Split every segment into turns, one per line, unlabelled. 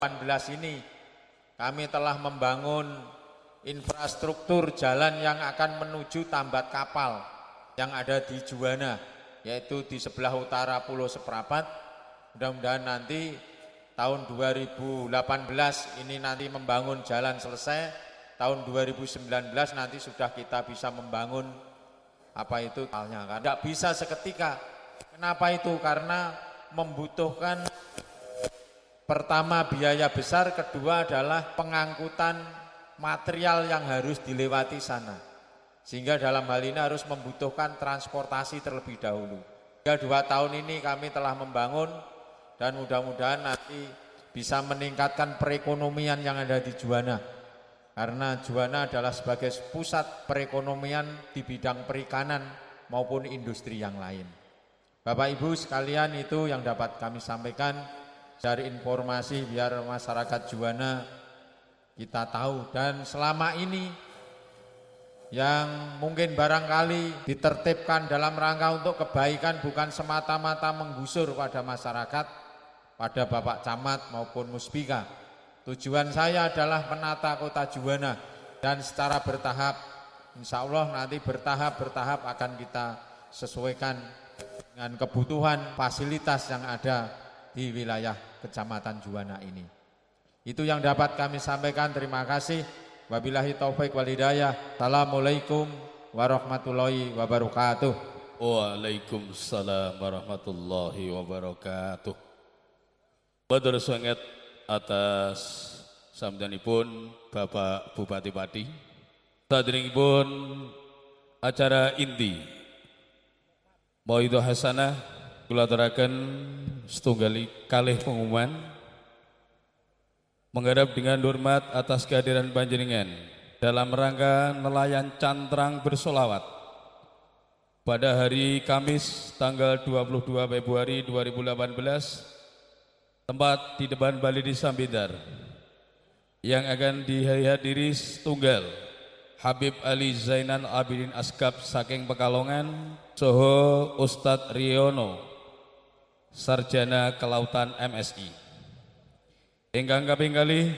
2018 ini kami telah membangun infrastruktur jalan yang akan menuju Tambat Kapal yang ada di Juwana, yaitu di sebelah utara Pulau Seprapat. Mudah-mudahan nanti tahun 2018 ini nanti membangun jalan selesai, tahun 2019 nanti sudah kita bisa membangun apa itu halnya kan. Tidak bisa seketika. Kenapa itu? Karena membutuhkan pertama biaya besar, kedua adalah pengangkutan material yang harus dilewati sana. Sehingga dalam hal ini harus membutuhkan transportasi terlebih dahulu. Hingga 2 tahun ini kami telah membangun dan mudah-mudahan nanti bisa meningkatkan perekonomian yang ada di Juwana. Karena Juwana adalah sebagai pusat perekonomian di bidang perikanan maupun industri yang lain. Bapak Ibu sekalian, itu yang dapat kami sampaikan dari informasi biar masyarakat Juwana kita tahu. Dan selama ini yang mungkin barangkali ditertibkan dalam rangka untuk kebaikan bukan semata-mata menggusur pada masyarakat, pada Bapak Camat maupun Muspika. Tujuan saya adalah menata kota Juwana dan secara bertahap, insya Allah nanti bertahap akan kita sesuaikan dengan kebutuhan fasilitas yang ada di wilayah Kecamatan Juwana ini. Itu yang dapat kami sampaikan. Terima kasih. Wabillahi taufik wal hidayah. Assalamualaikum warahmatullahi wabarakatuh.
Waalaikumsalam warahmatullahi wabarakatuh. Matur sangat atas samdanipun Bapak Bupati Pati. Sadèrèngipun acara inti Mauidhah Hasanah kula aturaken setunggal kalih pengumuman mengharap dengan hormat atas kehadiran panjenengan dalam rangka nelayan cantrang bersolawat pada hari Kamis tanggal 22 Februari 2018 tempat di depan Balai Desa Bidar yang akan dihadiri setunggal Habib Ali Zainal Abidin Asgab saking Pekalongan Soho Ustadz Riono Sarjana Kelautan MSI. Ingkang kaping kalih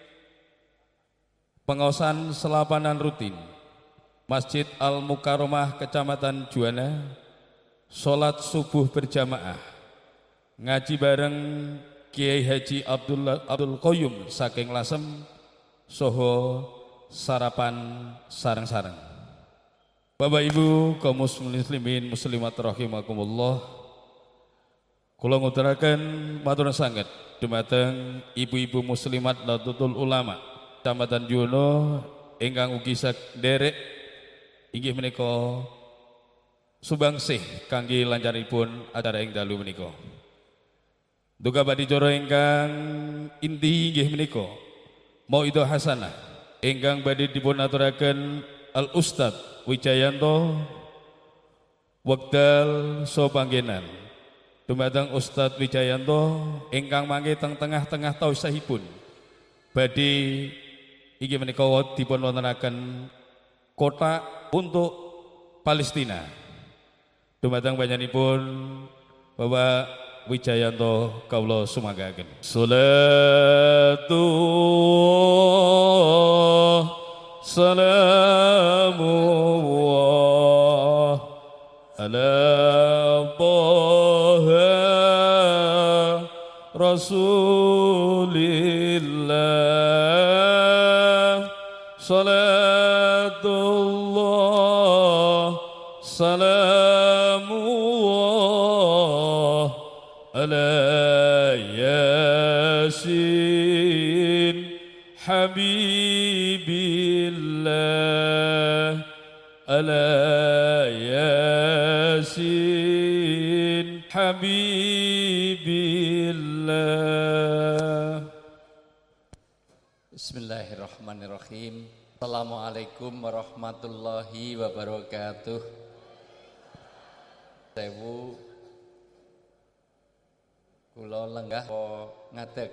pengaosan selapanan rutin Masjid Al Mukarramah Kecamatan Juwana, sholat subuh berjamaah, ngaji bareng Kiai Haji Abdul Qayyum saking Lasem, soho sarapan sareng-sareng. Bapak Ibu kaum muslimin muslimat rahimakumullah, kula ngaturaken matur sanget dumateng ibu-ibu muslimat Nahdlatul Ulama Kecamatan Juwana ingkang ugi saderek inggih menika subangsih kangge lancaripun acara ing dalu menika. Duka padicara ingkang inti inggih menika Mauidhah Hasanah ingkang badhe dipun aturaken Al Ustadz Wijayanto wekdal so panggenan dumateng Ustadz Wijayanto ingkang mangke teng tengah-tengah tausahipun badhe inggih menika dipun wontenaken kotak untuk Palestina dumateng panjenenganipun Bapak Wijayanto kawula sumanggaken. Salatullah salamullah ala Taha Rasulillah. Salatullah salamullah ala Yasin Habibillah, ala Yasin Habibillah.
Bismillahirrahmanirrahim. Assalamualaikum warahmatullahi wabarakatuh. Sewu kula lenggah kok ngadeg.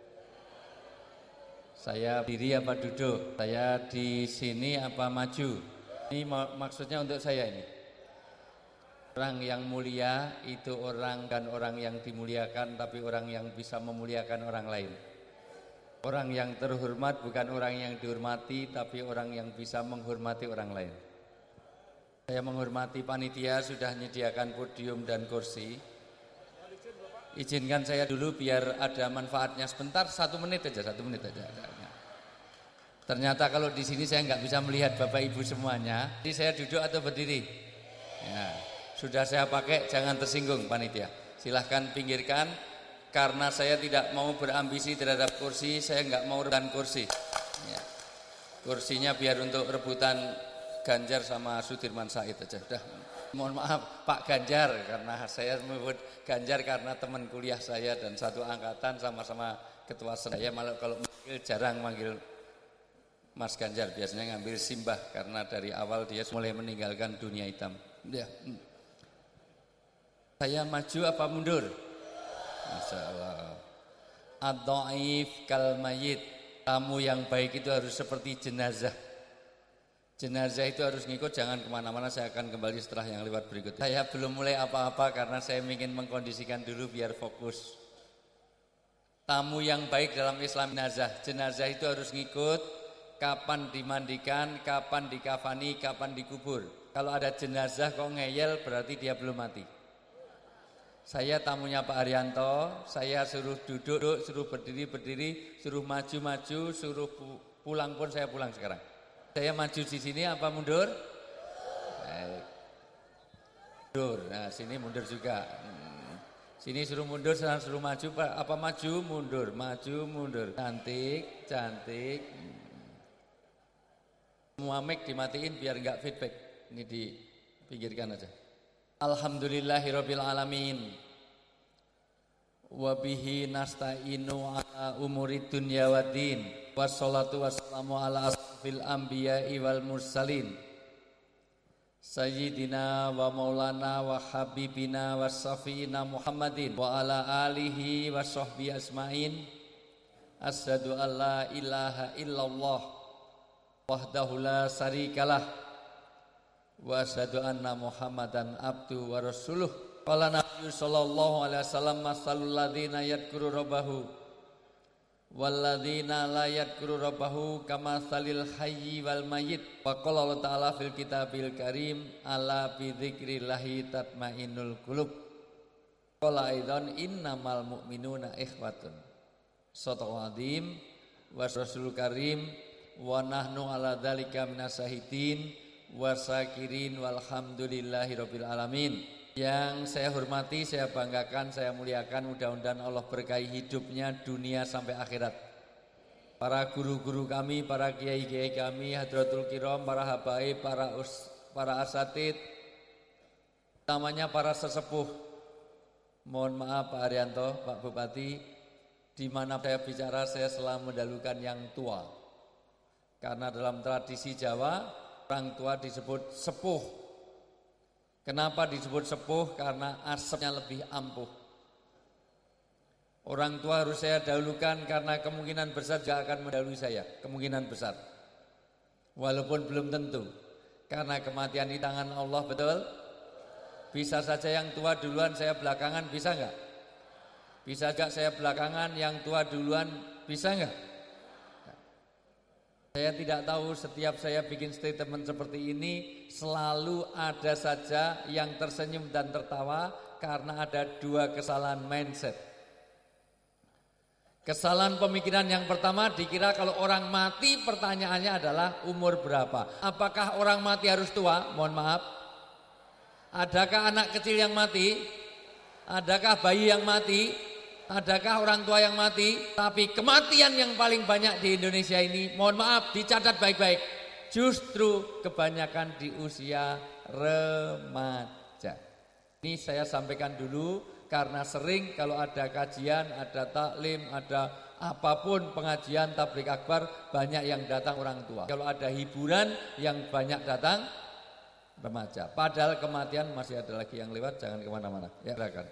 Saya diri apa duduk? Saya di sini apa maju? Ini maksudnya untuk saya ini. Orang yang mulia itu orang yang dimuliakan, tapi orang yang bisa memuliakan orang lain. Orang yang terhormat bukan orang yang dihormati, tapi orang yang bisa menghormati orang lain. Saya menghormati panitia sudah menyediakan podium dan kursi. Izinkan saya dulu biar ada manfaatnya sebentar, 1 menit aja, 1 menit aja. Ternyata kalau di sini saya nggak bisa melihat Bapak Ibu semuanya. Jadi saya duduk atau berdiri? Ya, sudah saya pakai, jangan tersinggung panitia. Silahkan pinggirkan. Karena saya tidak mau berambisi terhadap kursi, saya nggak mau rebutan kursi. Ya. Kursinya biar untuk rebutan Ganjar sama Sudirman Said aja. Udah. Mohon maaf Pak Ganjar, karena saya menyebut Ganjar karena teman kuliah saya dan satu angkatan sama-sama ketua saya. Malah kalau manggil jarang manggil Mas Ganjar, biasanya ngambil Simbah karena dari awal dia mulai meninggalkan dunia hitam. Ya. Saya maju apa mundur? Masya Allah. Ad-dhaif kal mayit. Tamu yang baik itu harus seperti jenazah. Jenazah itu harus ngikut, jangan kemana-mana. Saya akan kembali setelah yang lewat berikut. Saya belum mulai apa-apa karena saya ingin mengkondisikan dulu biar fokus. Tamu yang baik dalam Islam jenazah. Jenazah itu harus ngikut, kapan dimandikan, kapan dikafani, kapan dikubur. Kalau ada jenazah kok ngeyel berarti dia belum mati. Saya tamunya Pak Haryanto, saya suruh duduk, suruh berdiri, suruh maju, suruh pulang pun saya pulang sekarang. Saya maju di sini apa mundur? Mundur. Nah, sini mundur juga. Sini suruh mundur, sana suruh maju, apa maju, mundur, maju, mundur. Cantik. Semua mic dimatiin biar enggak feedback. Ini dipinggirkan aja. Alhamdulillahirabbil alamin. Wa bihi nasta'inu ala umuri dunya waddin. Wassalatu wassalamu ala asrofil anbiya'i wal mursalin. Sayyidina wa maulana wa habibina wa safina Muhammadin wa ala alihi wa sahbihi asma'in. Asyhadu an la ilaha illallah wahdahu la syarikalah wa asyhadu anna Muhammadan abdu wa rasuluh. Qala Nabi sallallahu alaihi wasallam masalul ladzina yadhkuru rabbahu wal ladzina la yadhkuru rabbahu kama salil hayyi wal mayyit. Wa qala Allah ta'ala fil kitabil karim ala bi dzikrillahi tatmainnul qulub. Qala aidan innamal mu'minuna ikhwatun. Shadaqal azim wa rasulul karim wa nahnu ala dzalika minasahidin wasakirin walhamdulillahi rabbil alamin. Yang saya hormati, saya banggakan, saya muliakan, mudah-mudahan Allah berkahi hidupnya dunia sampai akhirat. Para guru-guru kami, para kiai-kiai kami, hadratul kiram, para habaib, para asatid, utamanya para sesepuh. Mohon maaf Pak Haryanto, Pak Bupati, di mana saya bicara saya selalu mendahulukan yang tua. Karena dalam tradisi Jawa orang tua disebut sepuh. Kenapa disebut sepuh? Karena asapnya lebih ampuh. Orang tua harus saya dahulukan karena kemungkinan besar juga akan mendahului saya. Kemungkinan besar. Walaupun belum tentu. Karena kematian di tangan Allah, betul? Bisa saja yang tua duluan, saya belakangan, bisa enggak? Bisa enggak saya belakangan, yang tua duluan, bisa enggak? Saya tidak tahu, setiap saya bikin statement seperti ini selalu ada saja yang tersenyum dan tertawa karena ada 2 kesalahan mindset. Kesalahan pemikiran yang pertama, dikira kalau orang mati pertanyaannya adalah umur berapa. Apakah orang mati harus tua? Mohon maaf. Adakah anak kecil yang mati? Adakah bayi yang mati? Adakah orang tua yang mati? Tapi kematian yang paling banyak di Indonesia ini, mohon maaf, dicatat baik-baik, justru kebanyakan di usia remaja. Ini saya sampaikan dulu karena sering kalau ada kajian, ada taklim, ada apapun pengajian tabligh akbar, banyak yang datang orang tua. Kalau ada hiburan yang banyak datang remaja. Padahal kematian masih ada lagi yang lewat, jangan kemana-mana. Ya, silakan.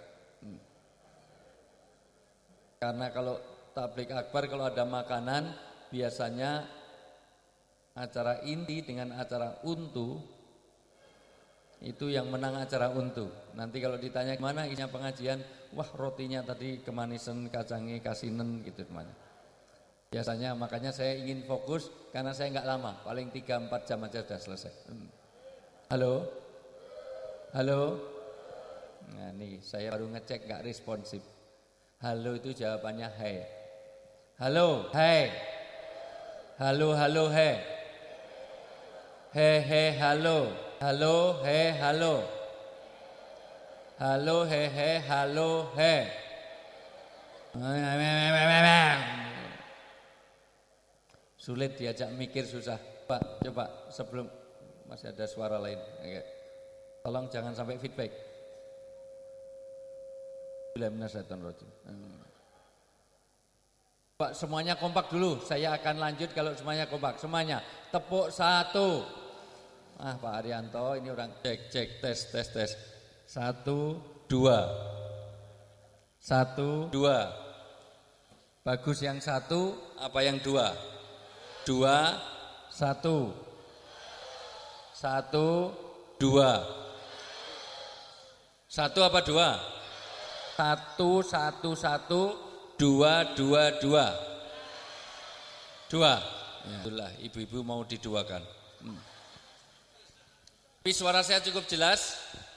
Karena kalau tabligh akbar kalau ada makanan biasanya acara inti dengan acara untu itu yang menang acara untu. Nanti kalau ditanya gimana isinya pengajian, wah rotinya tadi kemanisan, kacangnya kasinen gitu teman. Biasanya makanya saya ingin fokus karena saya nggak lama, paling 3-4 jam aja sudah selesai. Halo? Halo? Nah nih saya baru ngecek nggak responsif. Halo itu jawabannya hai. Halo, hai. Halo, halo, hai. He, halo. Halo, he, halo. Halo, he, halo, he. Sulit diajak mikir, susah. Pak, coba sebelum masih ada suara lain. Oke. Tolong jangan sampai feedback. Pak, semuanya kompak dulu. Saya akan lanjut kalau semuanya kompak. Semuanya tepuk satu. Pak Haryanto ini orang cek tes. 1, 2. 1, 2. Bagus yang 1, apa yang 2? 2, 1. 1, 2. 1 apa 2? 1, 1, 1, 2, 2, 2. 2. Itulah ibu-ibu mau diduakan. Tapi suara saya cukup jelas.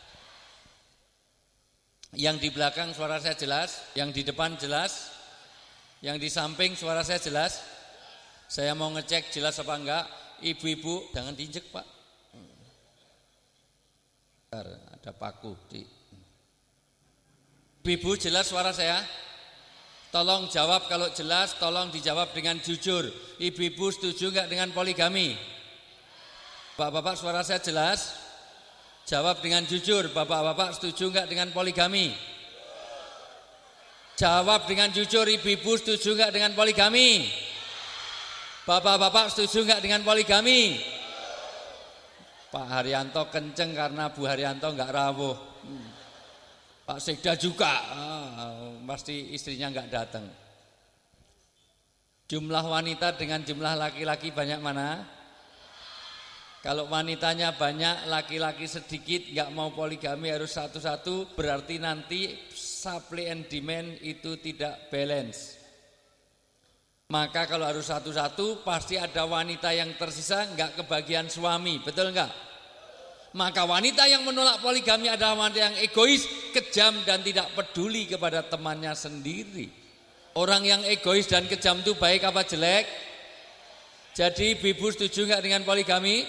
Yang di belakang suara saya jelas, yang di depan jelas, yang di samping suara saya jelas. Saya mau ngecek jelas apa enggak. Ibu-ibu jangan diinjek, Pak. Ada paku di. Ibu jelas suara saya? Tolong jawab kalau jelas, tolong dijawab dengan jujur. Ibu-ibu setuju enggak dengan poligami? Bapak-bapak suara saya jelas? Jawab dengan jujur, bapak-bapak setuju enggak dengan poligami? Jawab dengan jujur, ibu-ibu setuju enggak dengan poligami? Bapak-bapak setuju enggak dengan poligami? Pak Haryanto kenceng karena Bu Haryanto enggak rawuh. Pak Sekda juga, pasti istrinya enggak datang. Jumlah wanita dengan jumlah laki-laki banyak mana? Kalau wanitanya banyak, laki-laki sedikit, enggak mau poligami harus satu-satu, berarti nanti supply and demand itu tidak balance. Maka kalau harus satu-satu pasti ada wanita yang tersisa enggak kebagian suami, betul enggak? Maka wanita yang menolak poligami adalah wanita yang egois, kejam dan tidak peduli kepada temannya sendiri. Orang yang egois dan kejam itu baik apa jelek? Jadi ibu setuju enggak dengan poligami?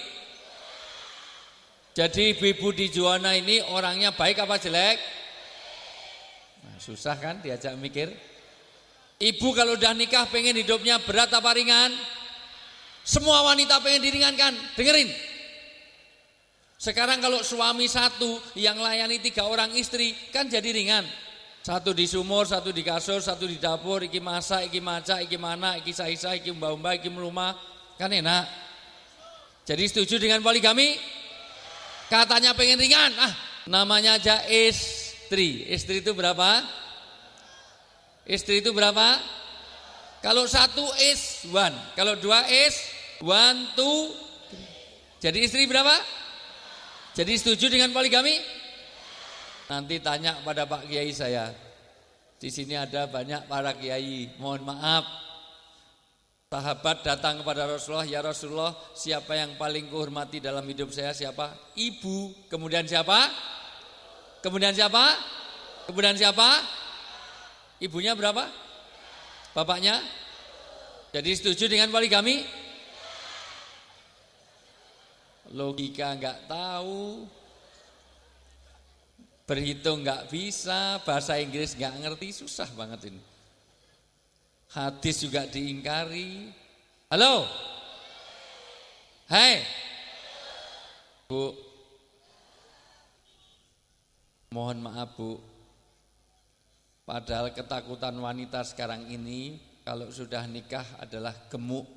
Jadi ibu di Juwana ini orangnya baik apa jelek? Nah, susah kan diajak mikir? Ibu kalau udah nikah pengen hidupnya berat apa ringan? Semua wanita pengen diringankan, dengerin. Sekarang kalau suami satu yang layani 3 orang istri kan jadi ringan. 1 di sumur, 1 di kasur, 1 di dapur, iki masak, iki maca, iki mana, iki saisa, iki mbak-mbak, iki melumah, kan enak. Jadi setuju dengan poligami? Katanya pengen ringan, namanya aja istri. Istri itu berapa? Istri itu berapa? Kalau 1 is 1, kalau 2 is 1, 2, 3. Jadi istri berapa? Jadi setuju dengan poligami? Nanti tanya pada Pak Kiai saya. Di sini ada banyak para kiai. Mohon maaf. Sahabat datang kepada Rasulullah, ya Rasulullah, siapa yang paling kuhormati dalam hidup saya? Siapa? Ibu. Kemudian siapa? Kemudian siapa? Kemudian siapa? Ibunya berapa? Bapaknya? Jadi setuju dengan poligami? Logika enggak tahu, berhitung enggak bisa, bahasa Inggris enggak ngerti, susah banget ini. Hadis juga diingkari. Halo? Hai Bu, mohon maaf Bu, padahal ketakutan wanita sekarang ini kalau sudah nikah adalah gemuk.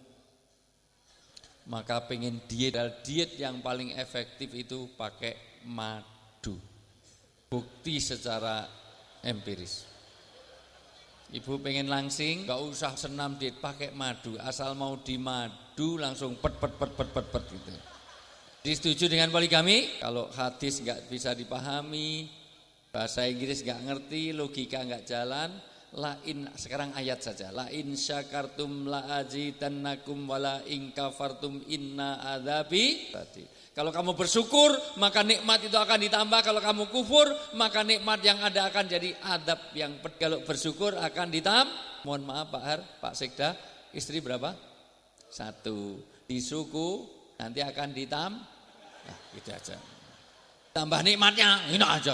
Maka pengen diet yang paling efektif itu pakai madu. Bukti secara empiris. Ibu pengen langsing, gak usah senam diet, pakai madu. Asal mau di madu langsung pet gitu. Disetuju dengan poligami? Kalau hadis gak bisa dipahami, bahasa Inggris gak ngerti, logika gak jalan, sekarang ayat saja. La in syakartum la azidannakum wala in kafartum inna adzabi. Kalau kamu bersyukur maka nikmat itu akan ditambah, kalau kamu kufur maka nikmat yang ada akan jadi adab yang kalau bersyukur akan ditambah. Mohon maaf Pak Har, Pak Sekda, istri berapa? 1. Di suku nanti akan ditambah. Nah, gitu aja. Tambah nikmatnya, ini aja.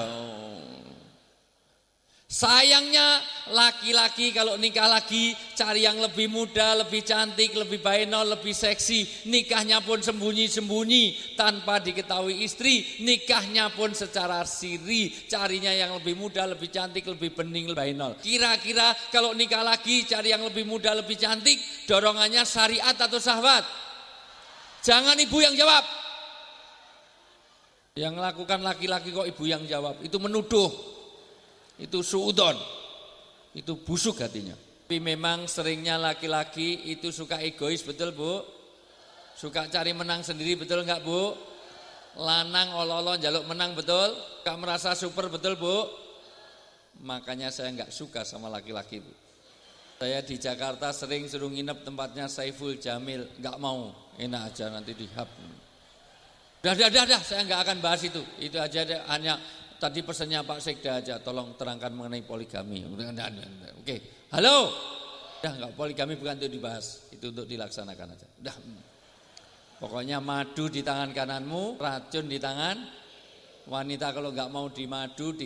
Sayangnya laki-laki kalau nikah lagi cari yang lebih muda, lebih cantik, lebih bainol, lebih seksi. Nikahnya pun sembunyi-sembunyi tanpa diketahui istri. Nikahnya pun secara siri, carinya yang lebih muda, lebih cantik, lebih bening, lebih bainol. Kira-kira kalau nikah lagi cari yang lebih muda, lebih cantik, dorongannya syariat atau syahwat? Jangan ibu yang jawab. Yang lakukan laki-laki kok ibu yang jawab, itu menuduh. Itu suudon, itu busuk hatinya. Tapi memang seringnya laki-laki itu suka egois, betul Bu? Suka cari menang sendiri, betul enggak Bu? Lanang olo-olo jaluk menang, betul? Gak merasa super, betul Bu? Makanya saya enggak suka sama laki-laki Bu. Saya di Jakarta sering suruh nginep tempatnya Saiful Jamil, enggak mau, enak aja nanti dihap. Dah, saya enggak akan bahas itu aja hanya. Tadi pesannya Pak Sekda aja, tolong terangkan mengenai poligami. Oke, halo. Udah enggak, poligami bukan untuk dibahas, itu untuk dilaksanakan aja. Udah. Pokoknya madu di tangan kananmu, racun di tangan wanita. Kalau enggak mau di madu,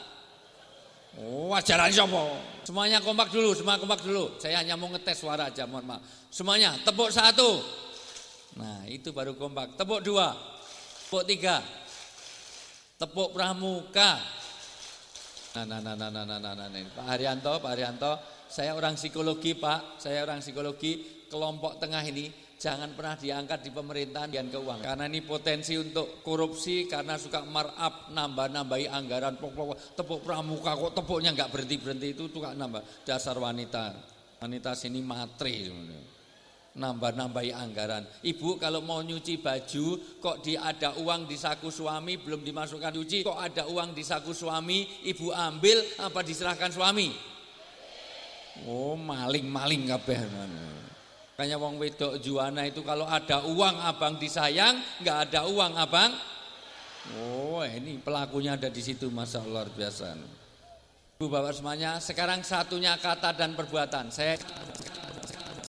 wajaran siapa? Semuanya kompak dulu, semua kompak dulu. Saya hanya mau ngetes suara aja, mohon maaf. Semuanya tepuk 1. Nah, itu baru kompak. Tepuk 2. Tepuk 3. Tepuk pramuka. Nah. Pak Haryanto, saya orang psikologi Pak, kelompok tengah ini jangan pernah diangkat di pemerintahan dan keuangan. Karena ini potensi untuk korupsi, karena suka markup, nambah-nambahi anggaran, tepuk pramuka kok tepuknya enggak berhenti-berhenti, itu suka nambah. Dasar wanita sini matre. Nambah-nambahi anggaran. Ibu kalau mau nyuci baju kok ada uang di saku suami belum dimasukkan cuci, kok ada uang di saku suami ibu ambil apa diserahkan suami? Oh, maling kabeh. Makanya wong wedok juana itu kalau ada uang abang disayang, enggak ada uang abang. Oh, ini pelakunya ada di situ, Masya Allah, luar biasa. Ibu bapak semuanya, sekarang satunya kata dan perbuatan. Saya